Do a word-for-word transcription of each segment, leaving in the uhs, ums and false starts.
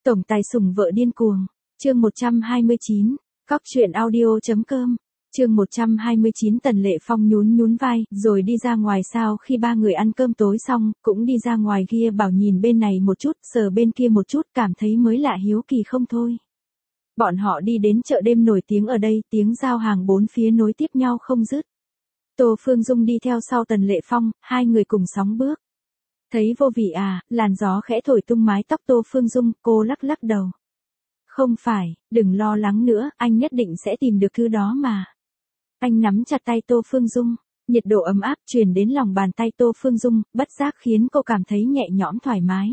Tổng tài sủng vợ điên cuồng. Chương một trăm hai mươi chín. Cóc truyện audio.com. Chương một trăm hai mươi chín. Tần Lệ Phong nhún nhún vai, rồi đi ra ngoài. Sau khi ba người ăn cơm tối xong, cũng đi ra ngoài. Kia bảo nhìn bên này một chút, sờ bên kia một chút, cảm thấy mới lạ hiếu kỳ không thôi. Bọn họ đi đến chợ đêm nổi tiếng ở đây, tiếng giao hàng bốn phía nối tiếp nhau không dứt. Tô Phương Dung đi theo sau Tần Lệ Phong, hai người cùng sóng bước. Thấy vô vị à, làn gió khẽ thổi tung mái tóc Tô Phương Dung, cô lắc lắc đầu. Không phải, đừng lo lắng nữa, anh nhất định sẽ tìm được thứ đó mà. Anh nắm chặt tay Tô Phương Dung, nhiệt độ ấm áp truyền đến lòng bàn tay Tô Phương Dung, bất giác khiến cô cảm thấy nhẹ nhõm thoải mái.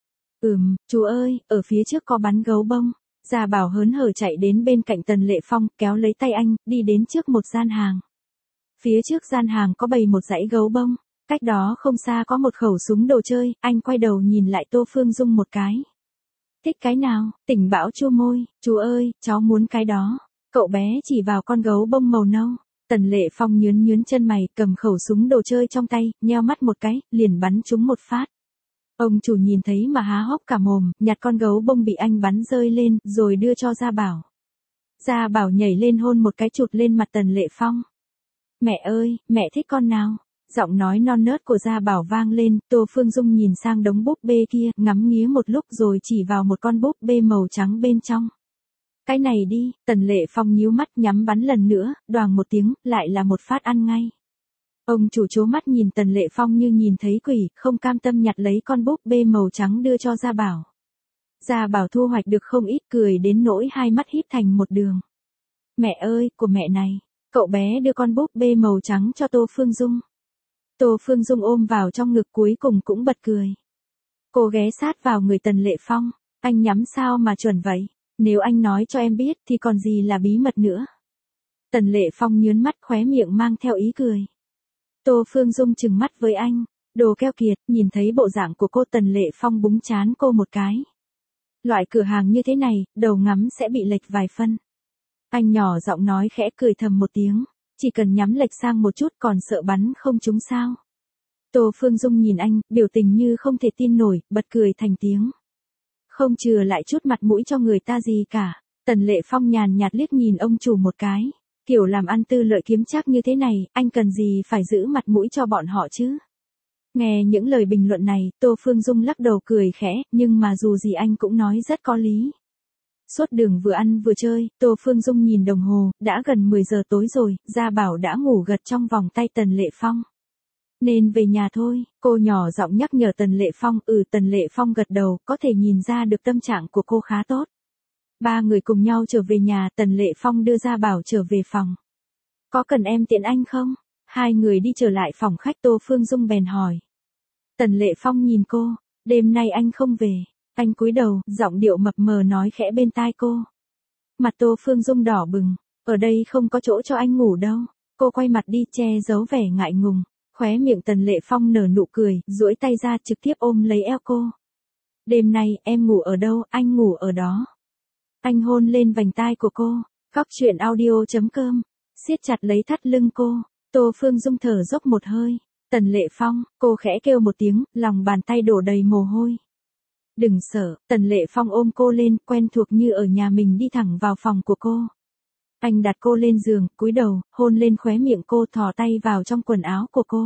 Ừm, chú ơi, ở phía trước có bắn gấu bông. Gia Bảo hớn hở chạy đến bên cạnh Tần Lệ Phong, kéo lấy tay anh, đi đến trước một gian hàng. Phía trước gian hàng có bày một dãy gấu bông, cách đó không xa có một khẩu súng đồ chơi, anh quay đầu nhìn lại Tô Phương Dung một cái. Thích cái nào? Tỉnh Bão chua môi, chú ơi, cháu muốn cái đó. Cậu bé chỉ vào con gấu bông màu nâu. Tần Lệ Phong nhướn nhướn chân mày, cầm khẩu súng đồ chơi trong tay, nheo mắt một cái, liền bắn trúng một phát. Ông chủ nhìn thấy mà há hốc cả mồm, nhặt con gấu bông bị anh bắn rơi lên, rồi đưa cho Gia Bảo. Gia Bảo nhảy lên hôn một cái chụt lên mặt Tần Lệ Phong. Mẹ ơi, mẹ thích con nào? Giọng nói non nớt của Gia Bảo vang lên, Tô Phương Dung nhìn sang đống búp bê kia, ngắm nghía một lúc rồi chỉ vào một con búp bê màu trắng bên trong. Cái này đi, Tần Lệ Phong nhíu mắt nhắm bắn lần nữa, đoàng một tiếng, lại là một phát ăn ngay. Ông chủ chố mắt nhìn Tần Lệ Phong như nhìn thấy quỷ, không cam tâm nhặt lấy con búp bê màu trắng đưa cho Gia Bảo. Gia Bảo thu hoạch được không ít, cười đến nỗi hai mắt híp thành một đường. Mẹ ơi, của mẹ này. Cậu bé đưa con búp bê màu trắng cho Tô Phương Dung. Tô Phương Dung ôm vào trong ngực cuối cùng cũng bật cười. Cô ghé sát vào người Tần Lệ Phong. Anh nhắm sao mà chuẩn vậy? Nếu anh nói cho em biết thì còn gì là bí mật nữa. Tần Lệ Phong nhướn mắt, khóe miệng mang theo ý cười. Tô Phương Dung trừng mắt với anh. Đồ keo kiệt, nhìn thấy bộ dạng của cô Tần Lệ Phong búng trán cô một cái. Loại cửa hàng như thế này, đầu ngắm sẽ bị lệch vài phân. Anh nhỏ giọng nói khẽ cười thầm một tiếng. Chỉ cần nhắm lệch sang một chút còn sợ bắn không trúng sao. Tô Phương Dung nhìn anh, biểu tình như không thể tin nổi, bật cười thành tiếng. Không chừa lại chút mặt mũi cho người ta gì cả. Tần Lệ Phong nhàn nhạt liếc nhìn ông chủ một cái. Kiểu làm ăn tư lợi kiếm chắc như thế này, anh cần gì phải giữ mặt mũi cho bọn họ chứ? Nghe những lời bình luận này, Tô Phương Dung lắc đầu cười khẽ, nhưng mà dù gì anh cũng nói rất có lý. Suốt đường vừa ăn vừa chơi, Tô Phương Dung nhìn đồng hồ, đã gần mười giờ tối rồi, Gia Bảo đã ngủ gật trong vòng tay Tần Lệ Phong. Nên về nhà thôi, cô nhỏ giọng nhắc nhở Tần Lệ Phong. Ừ, Tần Lệ Phong gật đầu, có thể nhìn ra được tâm trạng của cô khá tốt. Ba người cùng nhau trở về nhà, Tần Lệ Phong đưa Gia Bảo trở về phòng. Có cần em tiện anh không? Hai người đi trở lại phòng khách, Tô Phương Dung bèn hỏi. Tần Lệ Phong nhìn cô, đêm nay anh không về. Anh cúi đầu, giọng điệu mập mờ nói khẽ bên tai cô. Mặt Tô Phương Dung đỏ bừng, ở đây không có chỗ cho anh ngủ đâu. Cô quay mặt đi, che giấu vẻ ngại ngùng. Khóe miệng Tần Lệ Phong nở nụ cười, duỗi tay ra trực tiếp ôm lấy eo cô. Đêm nay em ngủ ở đâu, anh ngủ ở đó. Anh hôn lên vành tai của cô. Cóc truyện audio.com. Siết chặt lấy thắt lưng cô. Tô Phương Dung thở dốc một hơi. Tần Lệ Phong, cô khẽ kêu một tiếng, lòng bàn tay đổ đầy mồ hôi. Đừng sợ, Tần Lệ Phong ôm cô lên, quen thuộc như ở nhà mình, đi thẳng vào phòng của cô. Anh đặt cô lên giường, cúi đầu, hôn lên khóe miệng cô, thò tay vào trong quần áo của cô.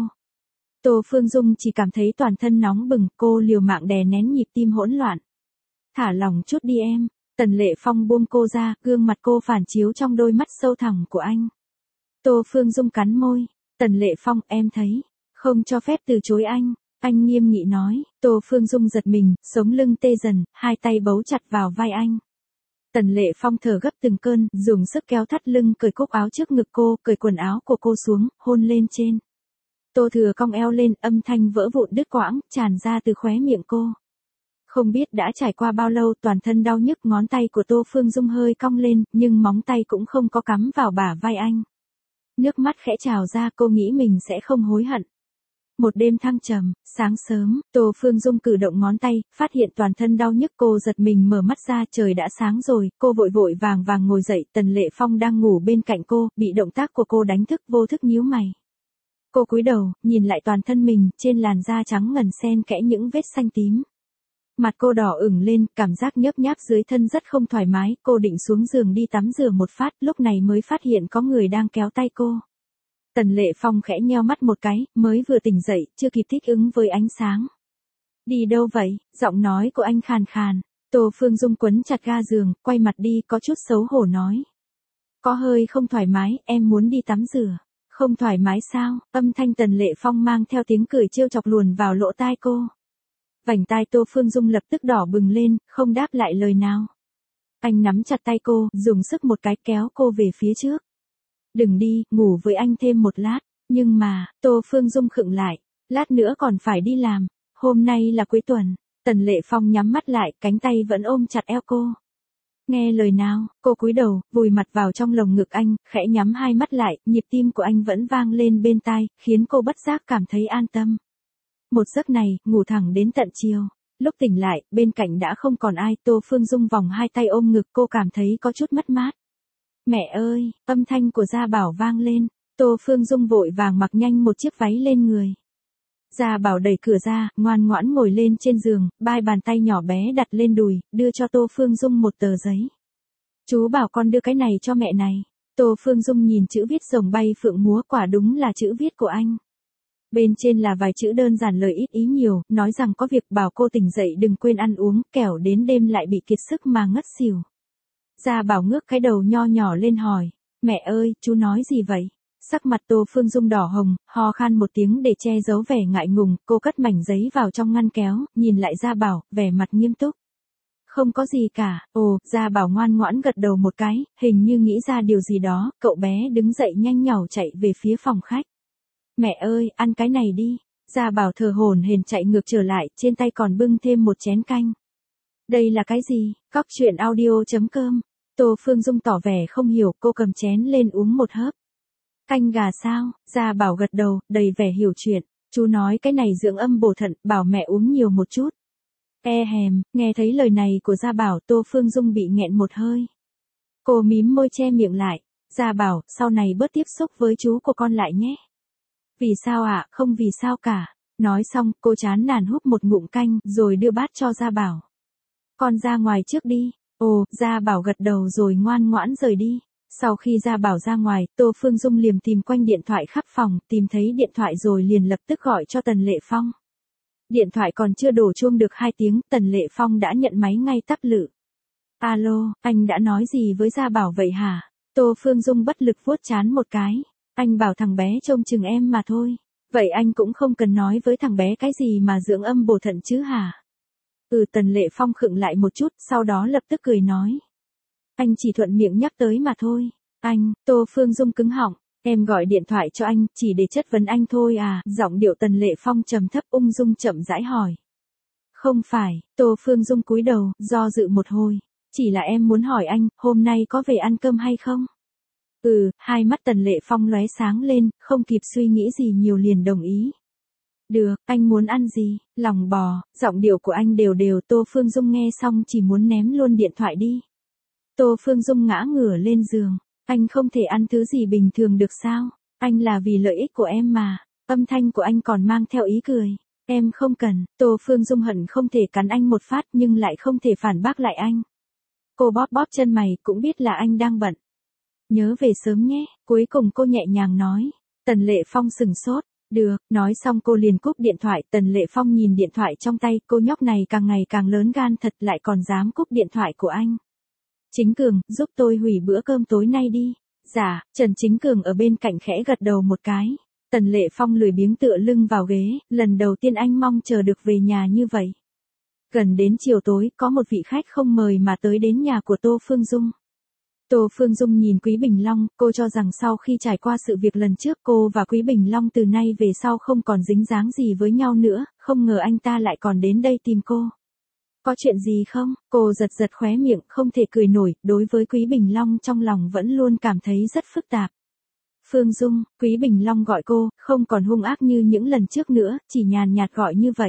Tô Phương Dung chỉ cảm thấy toàn thân nóng bừng, cô liều mạng đè nén nhịp tim hỗn loạn. Thả lỏng chút đi em. Tần Lệ Phong buông cô ra, gương mặt cô phản chiếu trong đôi mắt sâu thẳm của anh. Tô Phương Dung cắn môi. Tần Lệ Phong, em thấy, không cho phép từ chối anh. Anh nghiêm nghị nói. Tô Phương Dung giật mình, sống lưng tê dần, hai tay bấu chặt vào vai anh. Tần Lệ Phong thở gấp từng cơn, dùng sức kéo thắt lưng, cởi cúc áo trước ngực cô, cởi quần áo của cô xuống, hôn lên trên. Tô Thừa cong eo lên, âm thanh vỡ vụn đứt quãng, tràn ra từ khóe miệng cô. Không biết đã trải qua bao lâu, toàn thân đau nhức, ngón tay của Tô Phương Dung hơi cong lên, nhưng móng tay cũng không có cắm vào bả vai anh. Nước mắt khẽ trào ra, cô nghĩ mình sẽ không hối hận. Một đêm thăng trầm, sáng sớm, Tô Phương Dung cử động ngón tay, phát hiện toàn thân đau nhức, cô giật mình mở mắt ra, trời đã sáng rồi, cô vội vội vàng vàng ngồi dậy, Tần Lệ Phong đang ngủ bên cạnh cô, bị động tác của cô đánh thức, vô thức nhíu mày. Cô cúi đầu, nhìn lại toàn thân mình, trên làn da trắng ngần xen kẽ những vết xanh tím. Mặt cô đỏ ửng lên, cảm giác nhớp nháp dưới thân rất không thoải mái, cô định xuống giường đi tắm rửa một phát, lúc này mới phát hiện có người đang kéo tay cô. Tần Lệ Phong khẽ nheo mắt một cái, mới vừa tỉnh dậy, chưa kịp thích ứng với ánh sáng. Đi đâu vậy? Giọng nói của anh khàn khàn. Tô Phương Dung quấn chặt ga giường, quay mặt đi, có chút xấu hổ nói. Có hơi không thoải mái, em muốn đi tắm rửa. Không thoải mái sao? Âm thanh Tần Lệ Phong mang theo tiếng cười trêu chọc luồn vào lỗ tai cô. Vành tai Tô Phương Dung lập tức đỏ bừng lên, không đáp lại lời nào. Anh nắm chặt tay cô, dùng sức một cái kéo cô về phía trước. Đừng đi, ngủ với anh thêm một lát. Nhưng mà, Tô Phương Dung khựng lại. Lát nữa còn phải đi làm. Hôm nay là cuối tuần. Tần Lệ Phong nhắm mắt lại, cánh tay vẫn ôm chặt eo cô. Nghe lời nào, cô cúi đầu, vùi mặt vào trong lồng ngực anh, khẽ nhắm hai mắt lại, nhịp tim của anh vẫn vang lên bên tai, khiến cô bất giác cảm thấy an tâm. Một giấc này, ngủ thẳng đến tận chiều. Lúc tỉnh lại, bên cạnh đã không còn ai, Tô Phương Dung vòng hai tay ôm ngực, cô cảm thấy có chút mất mát. Mẹ ơi, âm thanh của Gia Bảo vang lên, Tô Phương Dung vội vàng mặc nhanh một chiếc váy lên người. Gia Bảo đẩy cửa ra, ngoan ngoãn ngồi lên trên giường, hai bàn tay nhỏ bé đặt lên đùi, đưa cho Tô Phương Dung một tờ giấy. Chú bảo con đưa cái này cho mẹ này. Tô Phương Dung nhìn chữ viết rồng bay phượng múa, quả đúng là chữ viết của anh. Bên trên là vài chữ đơn giản lời ít ý nhiều, nói rằng có việc bảo cô tỉnh dậy đừng quên ăn uống, kẻo đến đêm lại bị kiệt sức mà ngất xỉu. Gia Bảo ngước cái đầu nho nhỏ lên hỏi, mẹ ơi, chú nói gì vậy? Sắc mặt Tô Phương Dung đỏ hồng, ho khan một tiếng để che giấu vẻ ngại ngùng, cô cất mảnh giấy vào trong ngăn kéo, nhìn lại Gia Bảo, vẻ mặt nghiêm túc. Không có gì cả. Ồ, Gia Bảo ngoan ngoãn gật đầu một cái, hình như nghĩ ra điều gì đó, cậu bé đứng dậy nhanh nhảu chạy về phía phòng khách. Mẹ ơi, ăn cái này đi. Gia Bảo thở hổn hển chạy ngược trở lại, trên tay còn bưng thêm một chén canh. Đây là cái gì? Cóc truyện audio chấm com. Tô Phương Dung tỏ vẻ không hiểu, cô cầm chén lên uống một hớp. Canh gà sao? Gia Bảo gật đầu, đầy vẻ hiểu chuyện. Chú nói cái này dưỡng âm bổ thận, bảo mẹ uống nhiều một chút. E hèm, nghe thấy lời này của Gia Bảo, Tô Phương Dung bị nghẹn một hơi. Cô mím môi che miệng lại. Gia Bảo, sau này bớt tiếp xúc với chú của con lại nhé. Vì sao ạ? À? Không vì sao cả. Nói xong, cô chán nản húp một ngụm canh, rồi đưa bát cho Gia Bảo. Con ra ngoài trước đi. Ồ, Gia Bảo gật đầu rồi ngoan ngoãn rời đi. Sau khi Gia Bảo ra ngoài, Tô Phương Dung liềm tìm quanh điện thoại khắp phòng, tìm thấy điện thoại rồi liền lập tức gọi cho Tần Lệ Phong. Điện thoại còn chưa đổ chuông được hai tiếng, Tần Lệ Phong đã nhận máy ngay tắp lự. Alo, anh đã nói gì với Gia Bảo vậy hả? Tô Phương Dung bất lực vuốt trán một cái. Anh bảo thằng bé trông chừng em mà thôi. Vậy anh cũng không cần nói với thằng bé cái gì mà dưỡng âm bổ thận chứ hả? Ừ, Tần Lệ Phong khựng lại một chút, sau đó lập tức cười nói. Anh chỉ thuận miệng nhắc tới mà thôi. Anh, Tô Phương Dung cứng họng. Em gọi điện thoại cho anh, chỉ để chất vấn anh thôi à? Giọng điệu Tần Lệ Phong trầm thấp ung dung chậm rãi hỏi. Không phải, Tô Phương Dung cúi đầu, do dự một hồi. Chỉ là em muốn hỏi anh, hôm nay có về ăn cơm hay không? Ừ, hai mắt Tần Lệ Phong lóe sáng lên, không kịp suy nghĩ gì nhiều liền đồng ý. Được, anh muốn ăn gì? Lòng bò. Giọng điệu của anh đều đều. Tô Phương Dung nghe xong chỉ muốn ném luôn điện thoại đi. Tô Phương Dung ngã ngửa lên giường. Anh không thể ăn thứ gì bình thường được sao? Anh là vì lợi ích của em mà. Âm thanh của anh còn mang theo ý cười. Em không cần. Tô Phương Dung hận không thể cắn anh một phát nhưng lại không thể phản bác lại anh. Cô bóp bóp chân mày, cũng biết là anh đang bận. Nhớ về sớm nhé. Cuối cùng cô nhẹ nhàng nói. Tần Lệ Phong sừng sốt. Được, nói xong cô liền cúp điện thoại. Tần Lệ Phong nhìn điện thoại trong tay, cô nhóc này càng ngày càng lớn gan thật, lại còn dám cúp điện thoại của anh. Chính Cường, giúp tôi hủy bữa cơm tối nay đi. Dạ, Trần Chính Cường ở bên cạnh khẽ gật đầu một cái. Tần Lệ Phong lười biếng tựa lưng vào ghế, lần đầu tiên anh mong chờ được về nhà như vậy. Gần đến chiều tối, có một vị khách không mời mà tới đến nhà của Tô Phương Dung. Tô Phương Dung nhìn Quý Bình Long, cô cho rằng sau khi trải qua sự việc lần trước cô và Quý Bình Long từ nay về sau không còn dính dáng gì với nhau nữa, không ngờ anh ta lại còn đến đây tìm cô. Có chuyện gì không? Cô giật giật khóe miệng, không thể cười nổi, đối với Quý Bình Long trong lòng vẫn luôn cảm thấy rất phức tạp. Phương Dung, Quý Bình Long gọi cô, không còn hung ác như những lần trước nữa, chỉ nhàn nhạt gọi như vậy.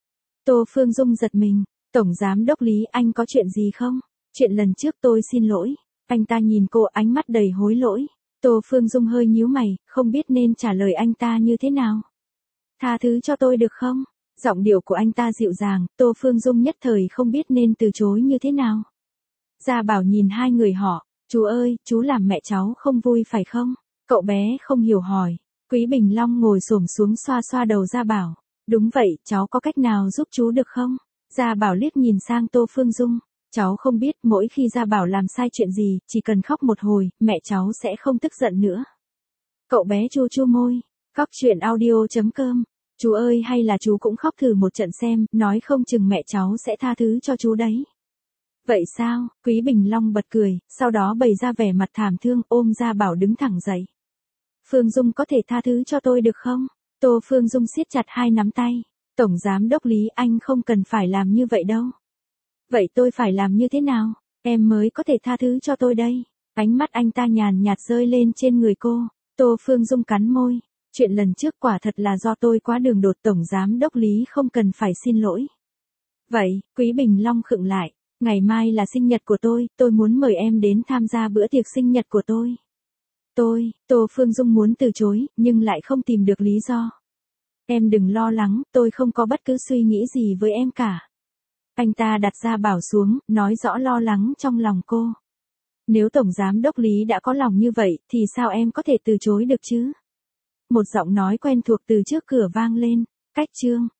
Tô Phương Dung giật mình, Tổng Giám Đốc Lý, anh có chuyện gì không? Chuyện lần trước tôi xin lỗi. Anh ta nhìn cô ánh mắt đầy hối lỗi. Tô Phương Dung hơi nhíu mày, không biết nên trả lời anh ta như thế nào. Tha thứ cho tôi được không? Giọng điệu của anh ta dịu dàng, Tô Phương Dung nhất thời không biết nên từ chối như thế nào. Gia Bảo nhìn hai người họ, chú ơi, chú làm mẹ cháu không vui phải không? Cậu bé không hiểu hỏi. Quý Bình Long ngồi xổm xuống xoa xoa đầu Gia Bảo. Đúng vậy, cháu có cách nào giúp chú được không? Gia Bảo liếc nhìn sang Tô Phương Dung. Cháu không biết mỗi khi Gia Bảo làm sai chuyện gì, chỉ cần khóc một hồi, mẹ cháu sẽ không tức giận nữa. Cậu bé chu chu môi. Cóc truyện audio chấm com. Chú ơi hay là chú cũng khóc thử một trận xem, nói không chừng mẹ cháu sẽ tha thứ cho chú đấy. Vậy sao? Quý Bình Long bật cười, sau đó bày ra vẻ mặt thảm thương ôm Gia Bảo đứng thẳng dậy. Phương Dung có thể tha thứ cho tôi được không? Tô Phương Dung siết chặt hai nắm tay. Tổng Giám Đốc Lý anh không cần phải làm như vậy đâu. Vậy tôi phải làm như thế nào? Em mới có thể tha thứ cho tôi đây. Ánh mắt anh ta nhàn nhạt rơi lên trên người cô. Tô Phương Dung cắn môi. Chuyện lần trước quả thật là do tôi quá đường đột, Tổng Giám Đốc Lý không cần phải xin lỗi. Vậy, Quý Bình Long khựng lại. Ngày mai là sinh nhật của tôi, tôi muốn mời em đến tham gia bữa tiệc sinh nhật của tôi. Tôi, Tô Phương Dung muốn từ chối, nhưng lại không tìm được lý do. Em đừng lo lắng, tôi không có bất cứ suy nghĩ gì với em cả. Anh ta đặt Gia Bảo xuống, nói rõ lo lắng trong lòng cô. Nếu Tổng Giám Đốc Lý đã có lòng như vậy, thì sao em có thể từ chối được chứ? Một giọng nói quen thuộc từ trước cửa vang lên. Cách chương